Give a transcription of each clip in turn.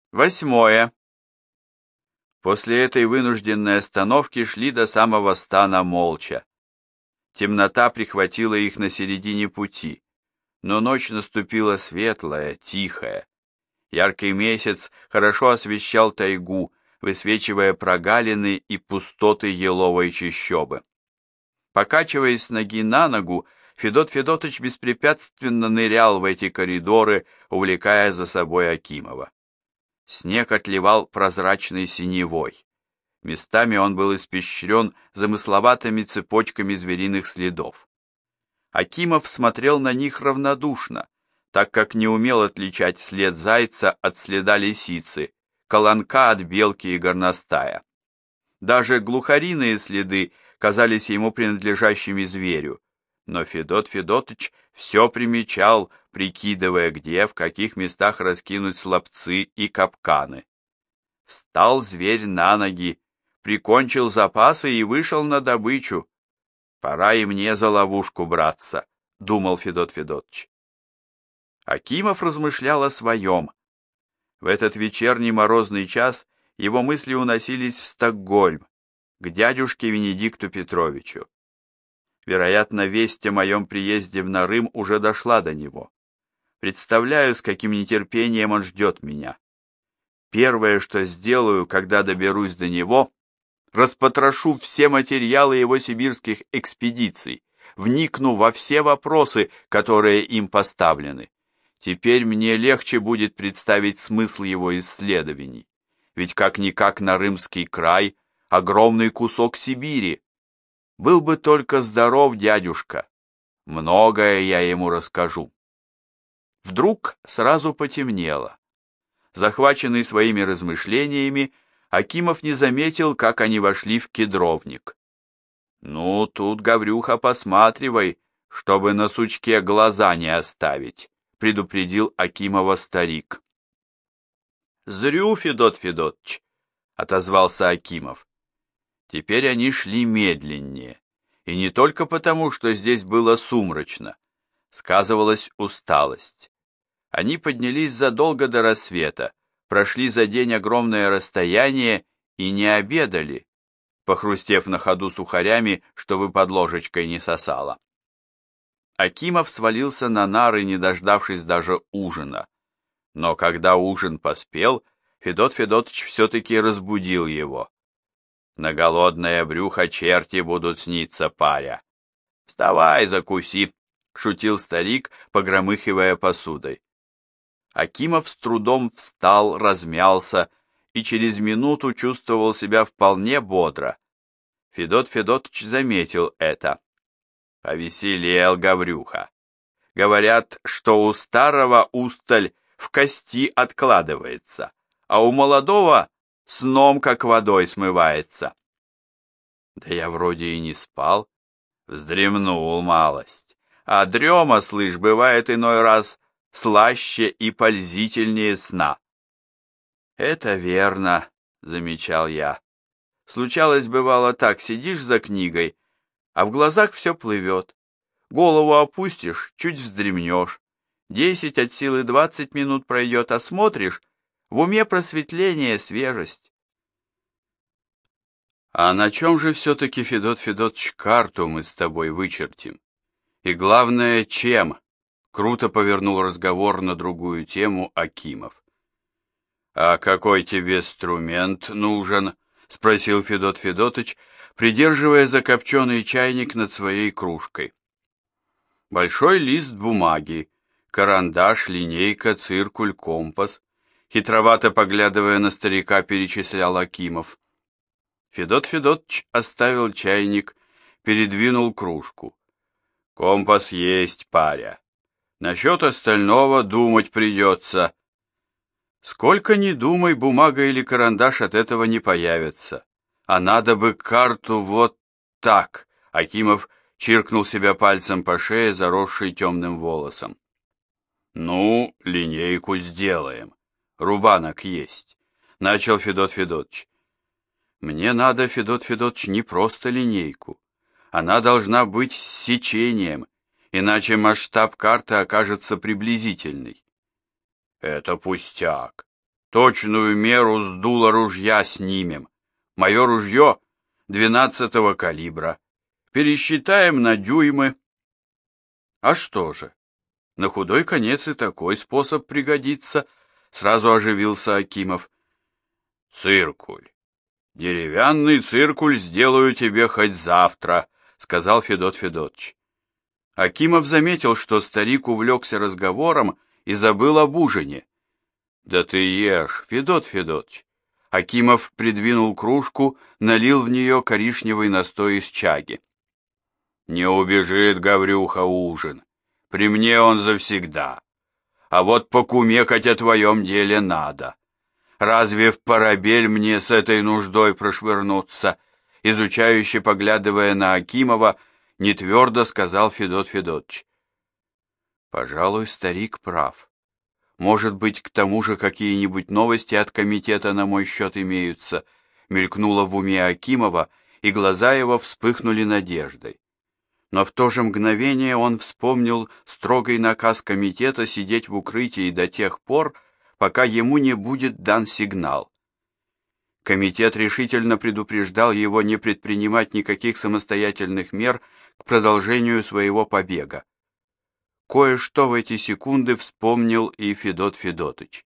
8. После этой вынужденной остановки шли до самого стана молча. Темнота прихватила их на середине пути, но ночь наступила светлая, тихая. Яркий месяц хорошо освещал тайгу, высвечивая прогалины и пустоты еловой чащобы. Покачиваясь с ноги на ногу, Федот Федотыч беспрепятственно нырял в эти коридоры, увлекая за собой Акимова. Снег отливал прозрачной синевой. Местами он был испещрен замысловатыми цепочками звериных следов. Акимов смотрел на них равнодушно, так как не умел отличать след зайца от следа лисицы, колонка от белки и горностая. Даже глухариные следы казались ему принадлежащими зверю, но Федот Федотыч все примечал, прикидывая, где, в каких местах раскинуть слапцы и капканы. Встал зверь на ноги, прикончил запасы и вышел на добычу. «Пора и мне за ловушку браться», — думал Федот Федотыч. Акимов размышлял о своем. В этот вечерний морозный час его мысли уносились в Стокгольм, к дядюшке Венедикту Петровичу. Вероятно, весть о моем приезде в Нарым уже дошла до него. Представляю, с каким нетерпением он ждет меня. Первое, что сделаю, когда доберусь до него, распотрошу все материалы его сибирских экспедиций, вникну во все вопросы, которые им поставлены. Теперь мне легче будет представить смысл его исследований, ведь как-никак Нарымский край — огромный кусок Сибири. Был бы только здоров дядюшка, многое я ему расскажу. Вдруг сразу потемнело. Захваченный своими размышлениями, Акимов не заметил, как они вошли в кедровник. «Ну, тут, Гаврюха, посматривай, чтобы на сучке глаза не оставить», — предупредил Акимова старик. «Зрю, Федот Федотыч», — отозвался Акимов. Теперь они шли медленнее, и не только потому, что здесь было сумрачно. Сказывалась усталость. Они поднялись задолго до рассвета, прошли за день огромное расстояние и не обедали, похрустев на ходу сухарями, чтобы под ложечкой не сосало. Акимов свалился на нары, не дождавшись даже ужина. Но когда ужин поспел, Федот Федотыч все-таки разбудил его. «На голодное брюхо черти будут сниться, паря. Вставай, закуси», — шутил старик, погромыхивая посудой. Акимов с трудом встал, размялся и через минуту чувствовал себя вполне бодро. Федот Федотыч заметил это. Повеселел Гаврюха. Говорят, что у старого усталь в кости откладывается, а у молодого сном как водой смывается. Да я вроде и не спал, вздремнул малость. А дрема, слышь, бывает иной раз слаще и пользительнее сна. Это верно, замечал я. Случалось, бывало так, сидишь за книгой, а в глазах все плывет. Голову опустишь, чуть вздремнешь. 10 от силы 20 минут пройдет, а смотришь, в уме просветление, свежесть. А на чем же все-таки, Федот Федотыч, карту мы с тобой вычертим? И главное, чем? Круто повернул разговор на другую тему Акимов. «А какой тебе инструмент нужен?» — спросил Федот Федотыч, придерживая закопченный чайник над своей кружкой. «Большой лист бумаги, карандаш, линейка, циркуль, компас», — хитровато поглядывая на старика, перечислял Акимов. Федот Федотыч оставил чайник, передвинул кружку. «Компас есть, паря. Насчет остального думать придется». «Сколько ни думай, бумага или карандаш от этого не появятся. А надо бы карту вот так», — Акимов чиркнул себя пальцем по шее, заросшей темным волосом. «Ну, линейку сделаем. Рубанок есть», — начал Федот Федотыч. «Мне надо, Федот Федотыч, не просто линейку. Она должна быть с сечением, иначе масштаб карты окажется приблизительный». «Это пустяк. Точную меру с дула ружья снимем. Мое ружье 12-го калибра. Пересчитаем на дюймы. А что же? На худой конец и такой способ пригодится, сразу оживился Акимов. Циркуль. Деревянный циркуль сделаю тебе хоть завтра, сказал Федот Федотыч. Акимов заметил, что старик увлекся разговором и забыл об ужине. Да ты ешь, Федот Федотыч. Акимов придвинул кружку, налил в нее коричневый настой из чаги. Не убежит, Гаврюха, ужин. При мне он завсегда. А вот покумекать о твоем деле надо. Разве в парабель мне с этой нуждой прошвырнуться? Изучающе поглядывая на Акимова, нетвердо сказал Федот Федотыч. Пожалуй, старик прав. Может быть, к тому же какие-нибудь новости от комитета на мой счет имеются, мелькнуло в уме Акимова, и глаза его вспыхнули надеждой. Но в то же мгновение он вспомнил строгий наказ комитета сидеть в укрытии до тех пор, пока ему не будет дан сигнал. Комитет решительно предупреждал его не предпринимать никаких самостоятельных мер к продолжению своего побега. Кое-что в эти секунды вспомнил и Федот Федотыч.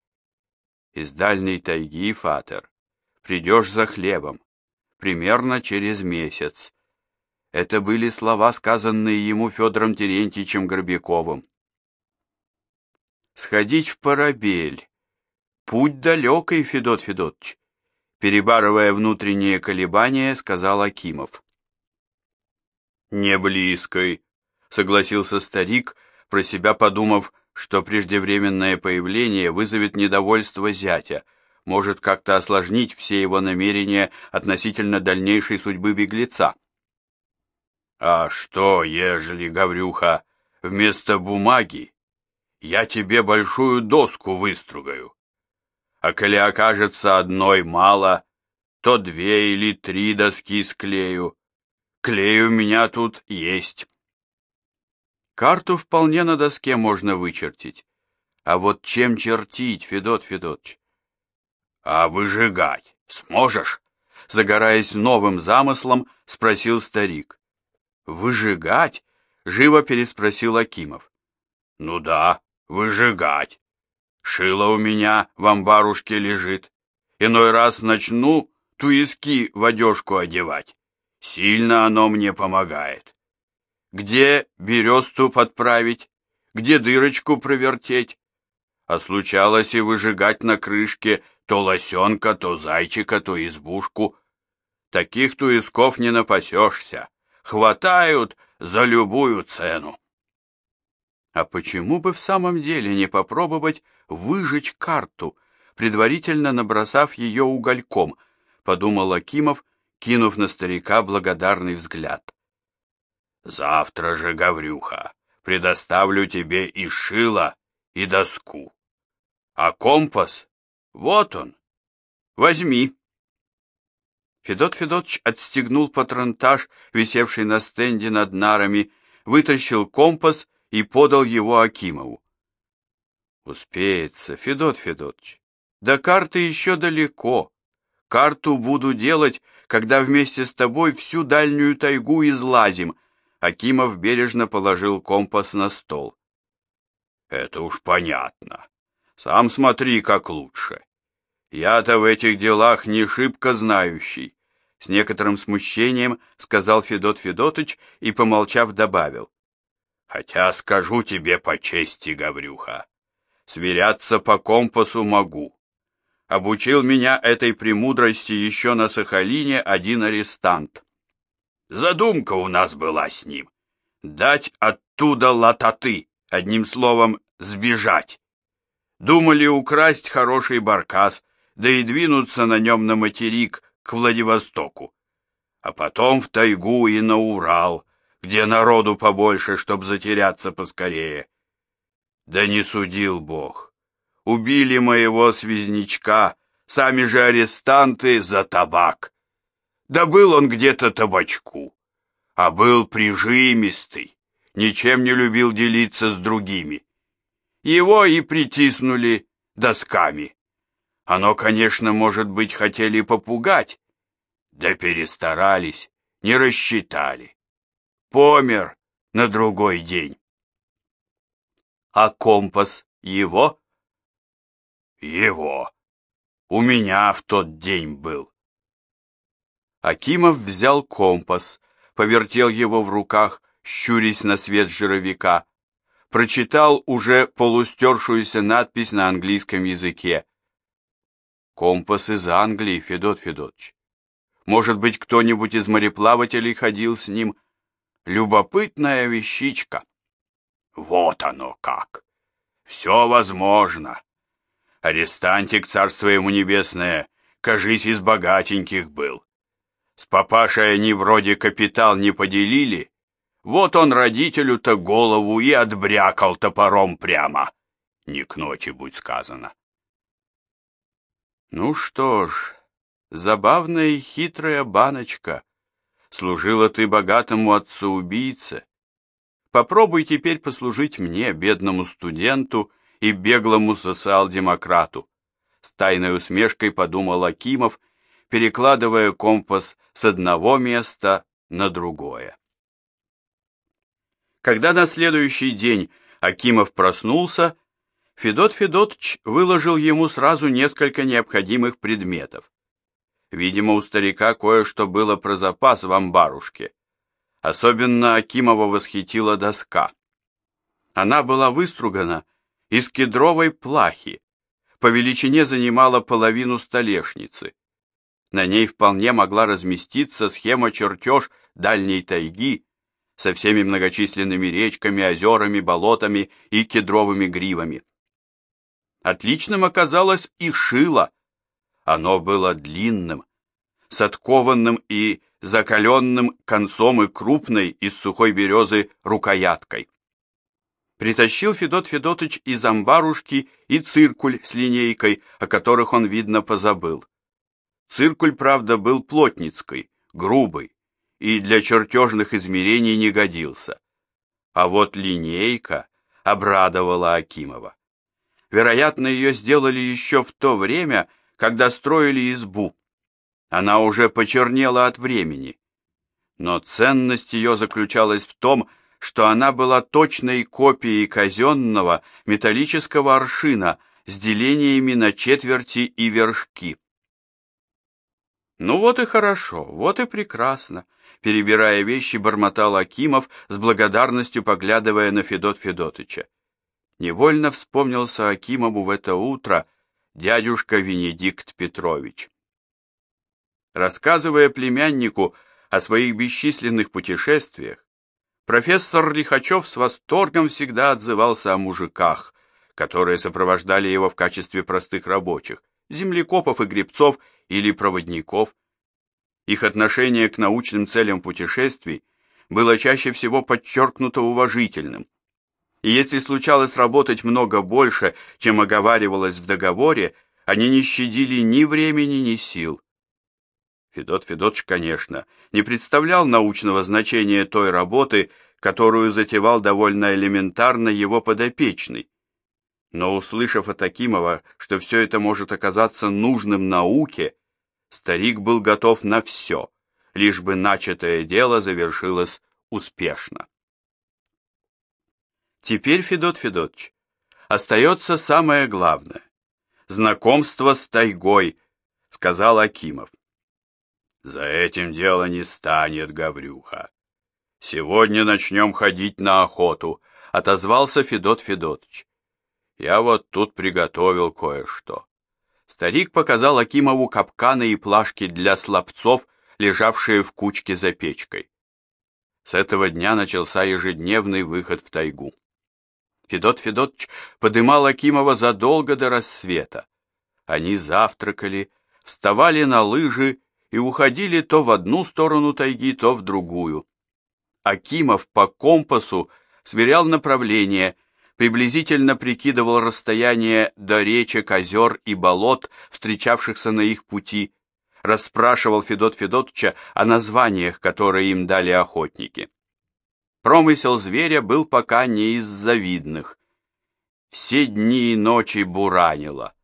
«Из дальней тайги, фатер, придешь за хлебом, примерно через месяц». Это были слова, сказанные ему Федором Терентьевичем Горбяковым. «Сходить в парабель. Путь далекий, Федот Федотыч», перебарывая внутренние колебания, сказал Акимов. «Не близкой», согласился старик, про себя подумав, что преждевременное появление вызовет недовольство зятя, может как-то осложнить все его намерения относительно дальнейшей судьбы беглеца. «А что, ежели, Гаврюха, вместо бумаги я тебе большую доску выстругаю? А коли окажется одной мало, то 2 или 3 доски склею. Клей у меня тут есть». Карту вполне на доске можно вычертить. А вот чем чертить, Федот Федотыч? А выжигать сможешь? Загораясь новым замыслом, спросил старик. Выжигать? Живо переспросил Акимов. Ну да, выжигать. Шило у меня в амбарушке лежит. Иной раз начну туиски в одежку одевать. Сильно оно мне помогает. Где бересту подправить, где дырочку провертеть. А случалось и выжигать на крышке то лосенка, то зайчика, то избушку. Таких туисков не напасешься. Хватают за любую цену. А почему бы в самом деле не попробовать выжечь карту, предварительно набросав ее угольком, подумал Акимов, кинув на старика благодарный взгляд. Завтра же, Гаврюха, предоставлю тебе и шило, и доску. А компас, вот он, возьми. Федот Федотыч отстегнул патронтаж, висевший на стенде над нарами, вытащил компас и подал его Акимову. Успеется, Федот Федотыч. До карты еще далеко. Карту буду делать, когда вместе с тобой всю дальнюю тайгу излазим. Акимов бережно положил компас на стол. Это уж понятно. Сам смотри, как лучше. Я-то в этих делах не шибко знающий. С некоторым смущением сказал Федот Федотыч и, помолчав, добавил. Хотя скажу тебе по чести, Гаврюха, сверяться по компасу могу. Обучил меня этой премудрости еще на Сахалине один арестант. Задумка у нас была с ним. Дать оттуда лататы, одним словом, сбежать. Думали украсть хороший баркас, да и двинуться на нем на материк к Владивостоку. А потом в тайгу и на Урал, где народу побольше, чтоб затеряться поскорее. Да не судил Бог. Убили моего связнячка, сами же арестанты за табак. Да был он где-то табачку, а был прижимистый, ничем не любил делиться с другими. Его и притиснули досками. Оно, конечно, может быть, хотели попугать, да перестарались, не рассчитали. Помер на другой день. А компас его? Его. У меня в тот день был. Акимов взял компас, повертел его в руках, щурясь на свет жировика, прочитал уже полустершуюся надпись на английском языке. Компас из Англии, Федот Федотович. Может быть, кто-нибудь из мореплавателей ходил с ним? Любопытная вещичка. Вот оно как. Все возможно. Арестантик, царство ему небесное, кажись, из богатеньких был. С папашей они вроде капитал не поделили. Вот он родителю-то голову и отбрякал топором прямо. Не к ночи, будь сказано. Ну что ж, забавная и хитрая баночка. Служила ты богатому отцу-убийце. Попробуй теперь послужить мне, бедному студенту и беглому социал-демократу. С тайной усмешкой подумал Акимов, перекладывая компас с одного места на другое. Когда на следующий день Акимов проснулся, Федот Федотыч выложил ему сразу несколько необходимых предметов. Видимо, у старика кое-что было про запас в амбарушке. Особенно Акимова восхитила доска. Она была выстругана из кедровой плахи, по величине занимала половину столешницы. На ней вполне могла разместиться схема-чертеж дальней тайги со всеми многочисленными речками, озерами, болотами и кедровыми гривами. Отличным оказалось и шило. Оно было длинным, с откованным и закаленным концом и крупной из сухой березы рукояткой. Притащил Федот Федотыч из амбарушки и циркуль с линейкой, о которых он, видно, позабыл. Циркуль, правда, был плотницкий, грубый, и для чертежных измерений не годился. А вот линейка обрадовала Акимова. Вероятно, ее сделали еще в то время, когда строили избу. Она уже почернела от времени. Но ценность ее заключалась в том, что она была точной копией казенного металлического аршина с делениями на четверти и вершки. «Ну вот и хорошо, вот и прекрасно», — перебирая вещи, бормотал Акимов, с благодарностью поглядывая на Федот Федотыча. Невольно вспомнился Акимову в это утро дядюшка Венедикт Петрович. Рассказывая племяннику о своих бесчисленных путешествиях, профессор Лихачев с восторгом всегда отзывался о мужиках, которые сопровождали его в качестве простых рабочих, землекопов и гребцов или проводников. Их отношение к научным целям путешествий было чаще всего подчеркнуто уважительным. И если случалось работать много больше, чем оговаривалось в договоре, они не щадили ни времени, ни сил. Федот Федотович, конечно, не представлял научного значения той работы, которую затевал довольно элементарно его подопечный. Но, услышав от Акимова, что все это может оказаться нужным науке, старик был готов на все, лишь бы начатое дело завершилось успешно. Теперь, Федот Федотович, остается самое главное — знакомство с тайгой, — сказал Акимов. За этим дело не станет, Гаврюха. Сегодня начнем ходить на охоту, — отозвался Федот Федотович. Я вот тут приготовил кое-что. Старик показал Акимову капканы и плашки для слабцов, лежавшие в кучке за печкой. С этого дня начался ежедневный выход в тайгу. Федот Федотович подымал Акимова задолго до рассвета. Они завтракали, вставали на лыжи и уходили то в одну сторону тайги, то в другую. Акимов по компасу сверял направление, приблизительно прикидывал расстояние до речек, озер и болот, встречавшихся на их пути, расспрашивал Федот Федотовича о названиях, которые им дали охотники. Промысел зверя был пока не из завидных. Все дни и ночи буранило.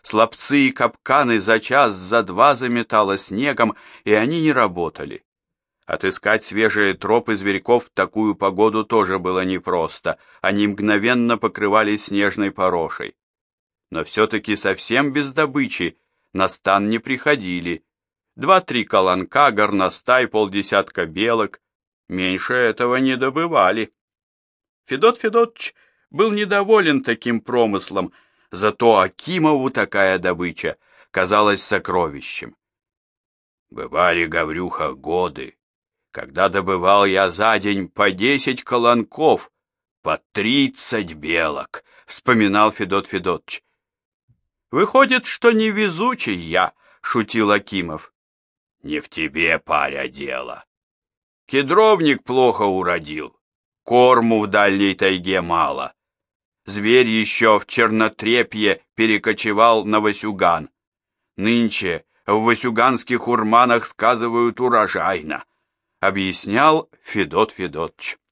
Слапцы и капканы за час, за два заметало снегом, и они не работали. Отыскать свежие тропы зверьков в такую погоду тоже было непросто, они мгновенно покрывались снежной порошей. Но все-таки совсем без добычи на стан не приходили. 2-3 колонка, горностай, полдесятка белок. Меньше этого не добывали. Федот Федотыч был недоволен таким промыслом, зато Акимову такая добыча казалась сокровищем. Бывали, Гаврюха, годы, когда добывал я за день по 10 колонков, по 30 белок, вспоминал Федот Федотыч. Выходит, что невезучий я, шутил Акимов. Не в тебе, паря, дело. Кедровник плохо уродил, корму в дальней тайге мало. Зверь еще в Чернотрепье перекочевал на Васюган. Нынче в васюганских урманах сказывают урожайно, объяснял Федот Федотыч.